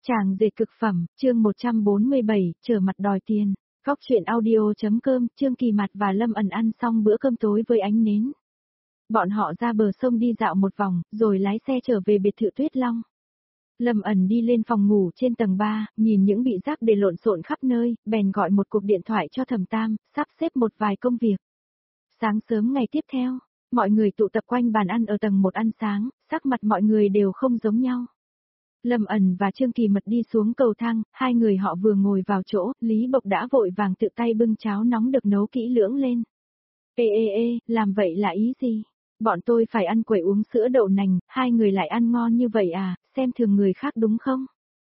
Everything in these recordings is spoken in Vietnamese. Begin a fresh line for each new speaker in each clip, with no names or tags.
Chàng dệt cực phẩm, chương 147, trở mặt đòi tiền. Góc truyện audio.com, Trương Kỳ Mạt và Lâm Ẩn ăn xong bữa cơm tối với ánh nến. Bọn họ ra bờ sông đi dạo một vòng, rồi lái xe trở về biệt thự Tuyết Long. Lâm Ẩn đi lên phòng ngủ trên tầng 3, nhìn những bị rác để lộn xộn khắp nơi, bèn gọi một cuộc điện thoại cho Thẩm Tam, sắp xếp một vài công việc. Sáng sớm ngày tiếp theo, mọi người tụ tập quanh bàn ăn ở tầng 1 ăn sáng, sắc mặt mọi người đều không giống nhau. Lâm Ẩn và Trương Kỳ Mật đi xuống cầu thang, hai người họ vừa ngồi vào chỗ, Lý Bộc đã vội vàng tự tay bưng cháo nóng được nấu kỹ lưỡng lên. Ê, làm vậy là ý gì? Bọn tôi phải ăn quẩy uống sữa đậu nành, hai người lại ăn ngon như vậy à, xem thường người khác đúng không?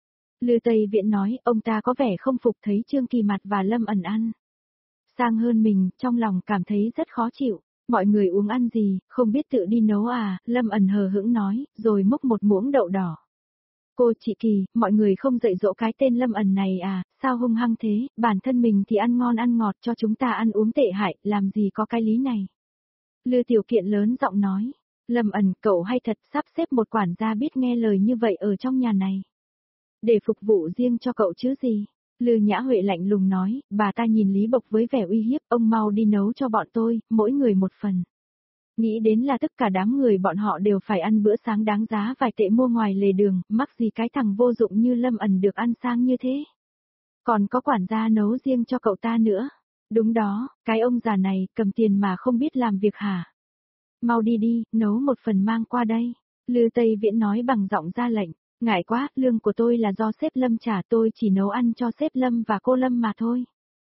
Lư Tây Viễn nói, ông ta có vẻ không phục thấy Trương Kỳ Mạt và Lâm Ẩn ăn sang hơn mình, trong lòng cảm thấy rất khó chịu. Mọi người uống ăn gì, không biết tự đi nấu à, Lâm Ẩn hờ hững nói, rồi múc một muỗng đậu đỏ. Cô chị Kỳ, mọi người không dạy dỗ cái tên Lâm Ẩn này à, sao hung hăng thế, bản thân mình thì ăn ngon ăn ngọt cho chúng ta ăn uống tệ hại, làm gì có cái lý này. Lư Tiểu Kiện lớn giọng nói, Lâm Ẩn, cậu hay thật sắp xếp một quản gia biết nghe lời như vậy ở trong nhà này. Để phục vụ riêng cho cậu chứ gì. Lư Nhã Huệ lạnh lùng nói, bà ta nhìn Lý Bộc với vẻ uy hiếp, ông mau đi nấu cho bọn tôi, mỗi người một phần. Nghĩ đến là tất cả đám người bọn họ đều phải ăn bữa sáng đáng giá vài tệ mua ngoài lề đường, mắc gì cái thằng vô dụng như Lâm Ẩn được ăn sang như thế. Còn có quản gia nấu riêng cho cậu ta nữa. Đúng đó, cái ông già này cầm tiền mà không biết làm việc hả? Mau đi, nấu một phần mang qua đây. Lư Tây Viễn nói bằng giọng ra lệnh. Ngại quá, lương của tôi là do sếp Lâm trả, tôi chỉ nấu ăn cho sếp Lâm và cô Lâm mà thôi.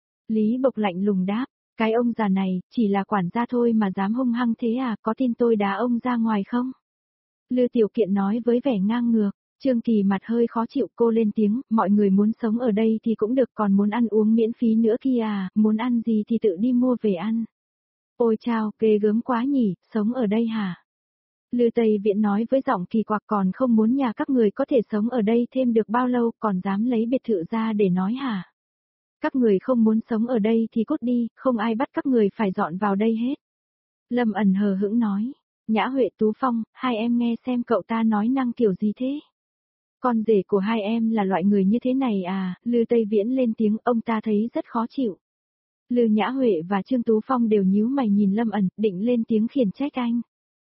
Lý Bộc lạnh lùng đáp. Cái ông già này, chỉ là quản gia thôi mà dám hung hăng thế à, có tin tôi đá ông ra ngoài không? Lư Tiểu Kiện nói với vẻ ngang ngược, Trương Kỳ mặt hơi khó chịu, cô lên tiếng, mọi người muốn sống ở đây thì cũng được, còn muốn ăn uống miễn phí nữa kia à, muốn ăn gì thì tự đi mua về ăn. Ôi chao, ghê gớm quá nhỉ, sống ở đây hả? Lư Tây Viễn nói với giọng kỳ quặc, còn không muốn nhà các người có thể sống ở đây thêm được bao lâu, còn dám lấy biệt thự ra để nói hả? Các người không muốn sống ở đây thì cút đi, không ai bắt các người phải dọn vào đây hết. Lâm Ẩn hờ hững nói, Nhã Huệ, Tú Phong, hai em nghe xem cậu ta nói năng kiểu gì thế? Con rể của hai em là loại người như thế này à, Lư Tây Viễn lên tiếng, ông ta thấy rất khó chịu. Lư Nhã Huệ và Trương Tú Phong đều nhíu mày nhìn Lâm Ẩn, định lên tiếng khiển trách anh.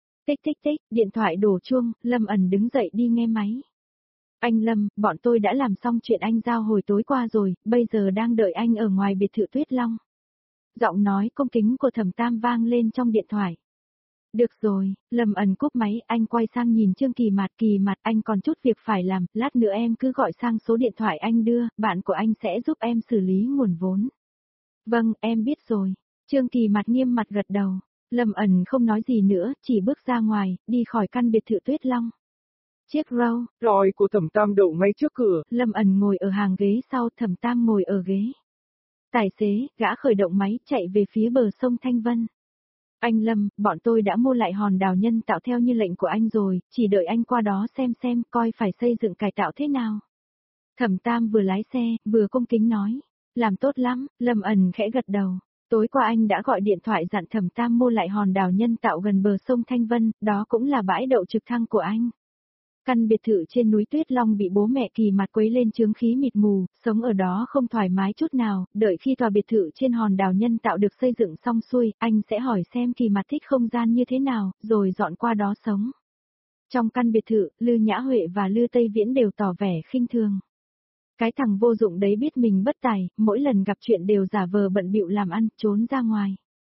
Tích, điện thoại đổ chuông, Lâm Ẩn đứng dậy đi nghe máy. Anh Lâm, bọn tôi đã làm xong chuyện anh giao hồi tối qua rồi, bây giờ đang đợi anh ở ngoài biệt thự Tuyết Long. Giọng nói cung kính của Thẩm Tam vang lên trong điện thoại. Được rồi, Lâm Ẩn cúp máy, anh quay sang nhìn Trương Kỳ Mạt, anh còn chút việc phải làm, lát nữa em cứ gọi sang số điện thoại anh đưa, bạn của anh sẽ giúp em xử lý nguồn vốn. Vâng, em biết rồi. Trương Kỳ Mạt nghiêm mặt gật đầu. Lâm Ẩn không nói gì nữa, chỉ bước ra ngoài, đi khỏi căn biệt thự Tuyết Long. Chiếc Rolls
của Thẩm Tam đậu ngay trước cửa.
Lâm Ẩn ngồi ở hàng ghế sau, Thẩm Tam ngồi ở ghế. Tài xế, gã khởi động máy, chạy về phía bờ sông Thanh Vân. Anh Lâm, bọn tôi đã mua lại hòn đảo nhân tạo theo như lệnh của anh rồi, chỉ đợi anh qua đó xem, coi phải xây dựng cải tạo thế nào. Thẩm Tam vừa lái xe, vừa cung kính nói. Làm tốt lắm, Lâm Ẩn khẽ gật đầu. Tối qua anh đã gọi điện thoại dặn Thẩm Tam mua lại hòn đảo nhân tạo gần bờ sông Thanh Vân, đó cũng là bãi đậu trực thăng của anh. Căn biệt thự trên núi Tuyết Long bị bố mẹ Kỳ Mạt quấy lên chướng khí mịt mù, sống ở đó không thoải mái chút nào, đợi khi tòa biệt thự trên hòn đảo nhân tạo được xây dựng xong xuôi, anh sẽ hỏi xem Kỳ Mạt thích không gian như thế nào, rồi dọn qua đó sống. Trong căn biệt thự, Lư Nhã Huệ và Lư Tây Viễn đều tỏ vẻ khinh thường. Cái thằng vô dụng đấy biết mình bất tài, mỗi lần gặp chuyện đều giả vờ bận bịu làm ăn, trốn ra ngoài.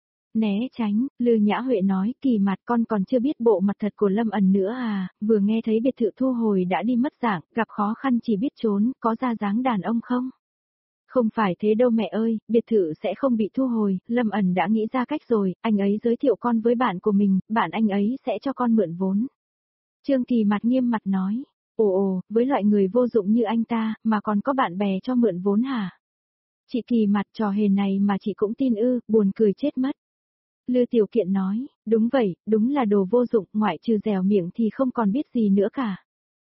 Né tránh, Lư Nhã Huệ nói, Kỳ Mạt, con còn chưa biết bộ mặt thật của Lâm Ẩn nữa à, vừa nghe thấy biệt thự thu hồi đã đi mất dạng, gặp khó khăn chỉ biết trốn, có ra dáng đàn ông không? Không phải thế đâu mẹ ơi, biệt thự sẽ không bị thu hồi, Lâm Ẩn đã nghĩ ra cách rồi, anh ấy giới thiệu con với bạn của mình, bạn anh ấy sẽ cho con mượn vốn. Trương Kỳ Mạt nghiêm mặt nói, ồ, với loại người vô dụng như anh ta, mà còn có bạn bè cho mượn vốn hả? Chị Kỳ Mạt, trò hề này mà chị cũng tin ư, buồn cười chết mất. Lư Tiểu Kiện nói, đúng vậy, đúng là đồ vô dụng, ngoại trừ dẻo miệng thì không còn biết gì nữa cả.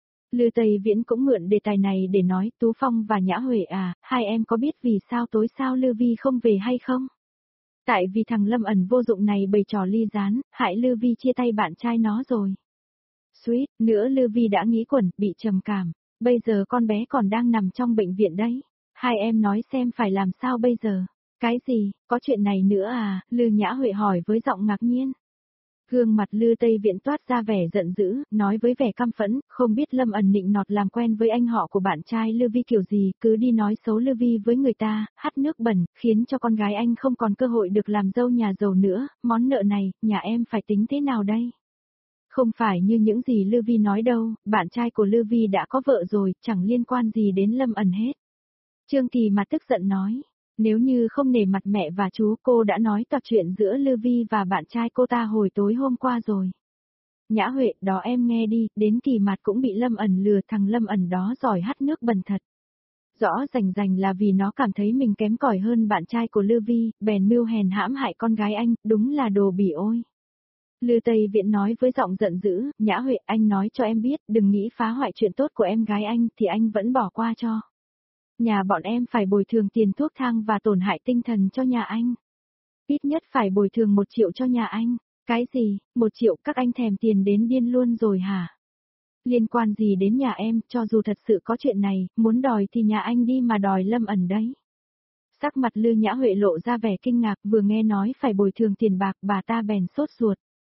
Lư Tây Viễn cũng mượn đề tài này để nói, Tú Phong và Nhã Huệ à, hai em có biết vì sao tối sao Lư Vi không về hay không? Tại vì thằng Lâm Ẩn vô dụng này bày trò ly gián, hại Lư Vi chia tay bạn trai nó rồi. Suýt nữa Lư Vi đã nghĩ quẩn, bị trầm cảm. Bây giờ con bé còn đang nằm trong bệnh viện đấy. Hai em nói xem phải làm sao bây giờ. Cái gì, có chuyện này nữa à? Lư Nhã Huệ hỏi với giọng ngạc nhiên. Gương mặt Lư Tây Viễn toát ra vẻ giận dữ, nói với vẻ căm phẫn, không biết Lâm ẩn nịnh nọt làm quen với anh họ của bạn trai Lư Vi kiểu gì, cứ đi nói xấu Lư Vi với người ta, hắt nước bẩn, khiến cho con gái anh không còn cơ hội được làm dâu nhà giàu nữa, món nợ này, nhà em phải tính thế nào đây? Không phải như những gì Lư Vi nói đâu, bạn trai của Lư Vi đã có vợ rồi, chẳng liên quan gì đến Lâm ẩn hết. Trương Kỳ mặt tức giận nói. Nếu như không nể mặt mẹ và chú, cô đã nói toạc chuyện giữa Lư Vi và bạn trai cô ta hồi tối hôm qua rồi. Nhã Huệ, đó em nghe đi, đến Kỳ mặt cũng bị Lâm ẩn lừa, thằng Lâm ẩn đó giỏi hắt nước bẩn thật. Rõ rành rành là vì nó cảm thấy mình kém cỏi hơn bạn trai của Lư Vi, bèn mưu hèn hãm hại con gái anh, đúng là đồ bỉ ôi. Lư Tây Viễn nói với giọng giận dữ, Nhã Huệ, anh nói cho em biết, đừng nghĩ phá hoại chuyện tốt của em gái anh thì anh vẫn bỏ qua cho. Nhà bọn em phải bồi thường tiền thuốc thang và tổn hại tinh thần cho nhà anh. Ít nhất phải bồi thường 1 triệu cho nhà anh. Cái gì, 1 triệu các anh thèm tiền đến điên luôn rồi hả? Liên quan gì đến nhà em, cho dù thật sự có chuyện này, muốn đòi thì nhà anh đi mà đòi Lâm ẩn đấy. Sắc mặt Lư Nhã Huệ lộ ra vẻ kinh ngạc, vừa nghe nói phải bồi thường tiền bạc, bà ta bèn sốt ruột.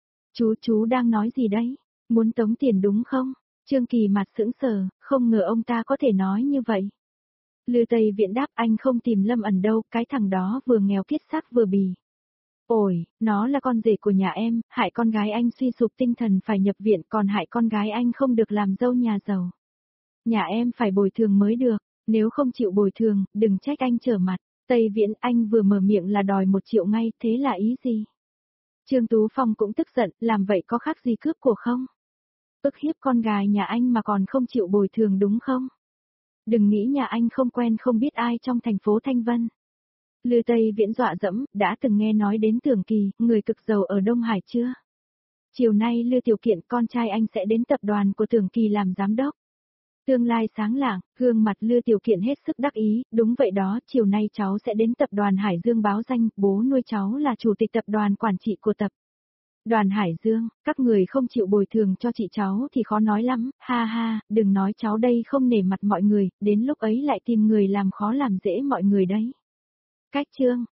Chú đang nói gì đấy? Muốn tống tiền đúng không? Trương Kỳ mặt sững sờ, không ngờ ông ta có thể nói như vậy. Lư Tây Viễn đáp, anh không tìm Lâm ẩn đâu, cái thằng đó vừa nghèo kiết xác vừa bì. Ôi, nó là con rể của nhà em, hại con gái anh suy sụp tinh thần phải nhập viện, còn hại con gái anh không được làm dâu nhà giàu. Nhà em phải bồi thường mới được, nếu không chịu bồi thường, đừng trách anh trở mặt. Tây Viễn, anh vừa mở miệng là đòi 1 triệu ngay, thế là ý gì? Trương Tú Phong cũng tức giận, làm vậy có khác gì cướp của không? Ức hiếp con gái nhà anh mà còn không chịu bồi thường đúng không? Đừng nghĩ nhà anh không quen không biết ai trong thành phố Thanh Vân. Lư Tây Viễn dọa dẫm, đã từng nghe nói đến Tưởng Kỳ, người cực giàu ở Đông Hải chưa? Chiều nay Lư Tiểu Kiện, con trai anh sẽ đến tập đoàn của Tưởng Kỳ làm giám đốc. Tương lai sáng lạng, gương mặt Lư Tiểu Kiện hết sức đắc ý, đúng vậy đó, chiều nay cháu sẽ đến tập đoàn Hải Dương báo danh, bố nuôi cháu là chủ tịch tập đoàn quản trị của tập đoàn Hải Dương, các người không chịu bồi thường cho chị cháu thì khó nói lắm, ha ha, đừng nói cháu đây không nể mặt mọi người, đến lúc ấy lại tìm người làm khó làm dễ mọi người đấy. Cách chương